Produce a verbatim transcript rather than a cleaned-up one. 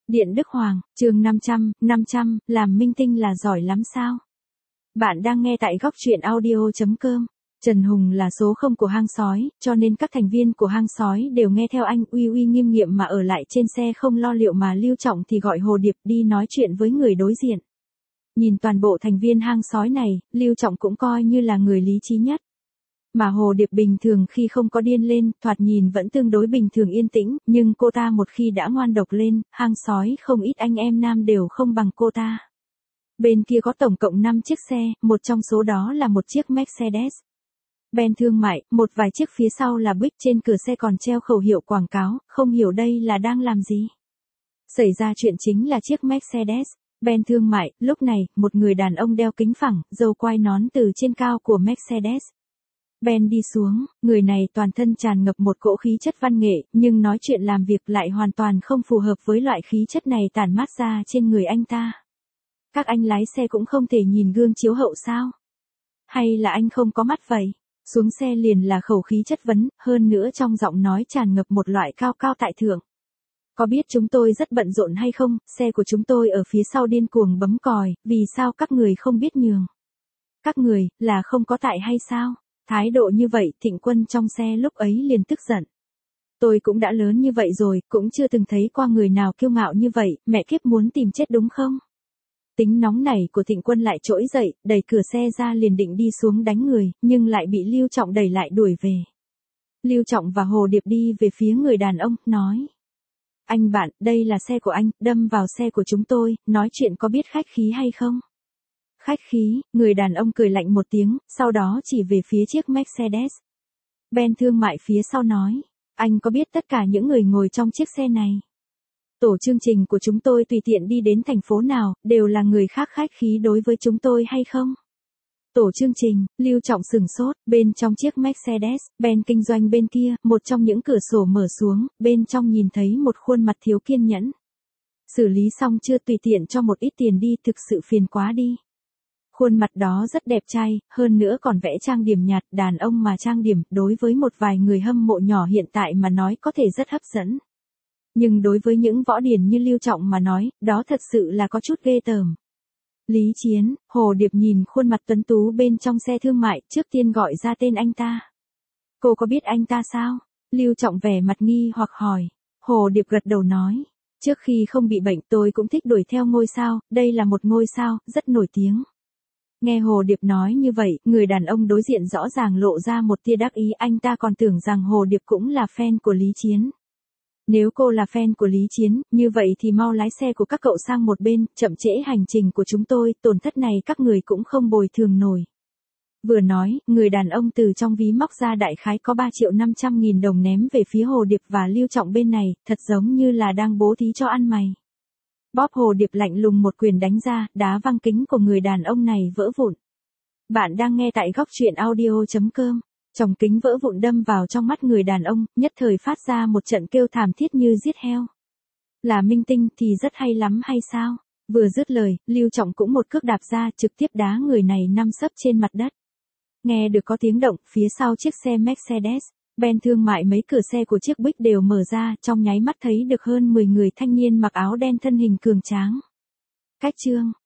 Điện Đức Hoàng, chương năm trăm, năm trăm, làm minh tinh là giỏi lắm sao? Bạn đang nghe tại góc truyện audio chấm com. Trần Hùng là số không của hang sói, cho nên các thành viên của hang sói đều nghe theo anh uy uy nghiêm nghiệm mà ở lại trên xe không lo liệu, mà Lưu Trọng thì gọi Hồ Điệp đi nói chuyện với người đối diện. Nhìn toàn bộ thành viên hang sói này, Lưu Trọng cũng coi như là người lý trí nhất. Mà Hồ Điệp bình thường khi không có điên lên, thoạt nhìn vẫn tương đối bình thường yên tĩnh, nhưng cô ta một khi đã ngoan độc lên, hang sói không ít anh em nam đều không bằng cô ta. Bên kia có tổng cộng năm chiếc xe, một trong số đó là một chiếc Mercedes Benz thương mại, một vài chiếc phía sau là Buick, trên cửa xe còn treo khẩu hiệu quảng cáo, không hiểu đây là đang làm gì. Xảy ra chuyện chính là chiếc Mercedes Benz thương mại, lúc này, một người đàn ông đeo kính phẳng, râu quai nón từ trên cao của Mercedes Benz đi xuống, người này toàn thân tràn ngập một cỗ khí chất văn nghệ, nhưng nói chuyện làm việc lại hoàn toàn không phù hợp với loại khí chất này tản mát ra trên người anh ta. Các anh lái xe cũng không thể nhìn gương chiếu hậu sao? Hay là anh không có mắt vậy? Xuống xe liền là khẩu khí chất vấn, hơn nữa trong giọng nói tràn ngập một loại cao cao tại thượng. Có biết chúng tôi rất bận rộn hay không? Xe của chúng tôi ở phía sau điên cuồng bấm còi, vì sao các người không biết nhường? Các người, là không có tại hay sao? Thái độ như vậy, Thịnh Quân trong xe lúc ấy liền tức giận. Tôi cũng đã lớn như vậy rồi, cũng chưa từng thấy qua người nào kiêu ngạo như vậy, mẹ kiếp muốn tìm chết đúng không? Tính nóng này của Thịnh Quân lại trỗi dậy, đẩy cửa xe ra liền định đi xuống đánh người, nhưng lại bị Lưu Trọng đẩy lại đuổi về. Lưu Trọng và Hồ Điệp đi về phía người đàn ông, nói. Anh bạn, đây là xe của anh, đâm vào xe của chúng tôi, nói chuyện có biết khách khí hay không? Khách khí, người đàn ông cười lạnh một tiếng, sau đó chỉ về phía chiếc Mercedes Benz thương mại phía sau nói. Anh có biết tất cả những người ngồi trong chiếc xe này? Tổ chương trình của chúng tôi tùy tiện đi đến thành phố nào, đều là người khác khách khí đối với chúng tôi hay không? Tổ chương trình, Lưu Trọng sửng sốt, bên trong chiếc Mercedes Benz kinh doanh bên kia, một trong những cửa sổ mở xuống, bên trong nhìn thấy một khuôn mặt thiếu kiên nhẫn. Xử lý xong chưa, tùy tiện cho một ít tiền đi, thực sự phiền quá đi. Khuôn mặt đó rất đẹp trai, hơn nữa còn vẽ trang điểm nhạt, đàn ông mà trang điểm, đối với một vài người hâm mộ nhỏ hiện tại mà nói có thể rất hấp dẫn. Nhưng đối với những võ điển như Lưu Trọng mà nói, đó thật sự là có chút ghê tởm. Lý Chiến, Hồ Điệp nhìn khuôn mặt tuấn tú bên trong xe thương mại, trước tiên gọi ra tên anh ta. Cô có biết anh ta sao? Lưu Trọng vẻ mặt nghi hoặc hỏi. Hồ Điệp gật đầu nói. Trước khi không bị bệnh tôi cũng thích đuổi theo ngôi sao, đây là một ngôi sao, rất nổi tiếng. Nghe Hồ Điệp nói như vậy, người đàn ông đối diện rõ ràng lộ ra một tia đắc ý, anh ta còn tưởng rằng Hồ Điệp cũng là fan của Lý Chiến. Nếu cô là fan của Lý Chiến, như vậy thì mau lái xe của các cậu sang một bên, chậm trễ hành trình của chúng tôi, tổn thất này các người cũng không bồi thường nổi. Vừa nói, người đàn ông từ trong ví móc ra đại khái có ba triệu năm trăm nghìn đồng ném về phía Hồ Điệp và Lưu Trọng bên này, thật giống như là đang bố thí cho ăn mày. Bóp Hồ Điệp lạnh lùng một quyền đánh ra, đá văng kính của người đàn ông này vỡ vụn. Bạn đang nghe tại góc truyện audio chấm com. Trong kính vỡ vụn đâm vào trong mắt người đàn ông, nhất thời phát ra một trận kêu thảm thiết như giết heo. Là minh tinh thì rất hay lắm hay sao? Vừa dứt lời, Lưu Trọng cũng một cước đạp ra, trực tiếp đá người này nằm sấp trên mặt đất. Nghe được có tiếng động, phía sau chiếc xe Mercedes Benz thương mại mấy cửa xe của chiếc Buick đều mở ra, trong nháy mắt thấy được hơn mười người thanh niên mặc áo đen thân hình cường tráng. Cách chương,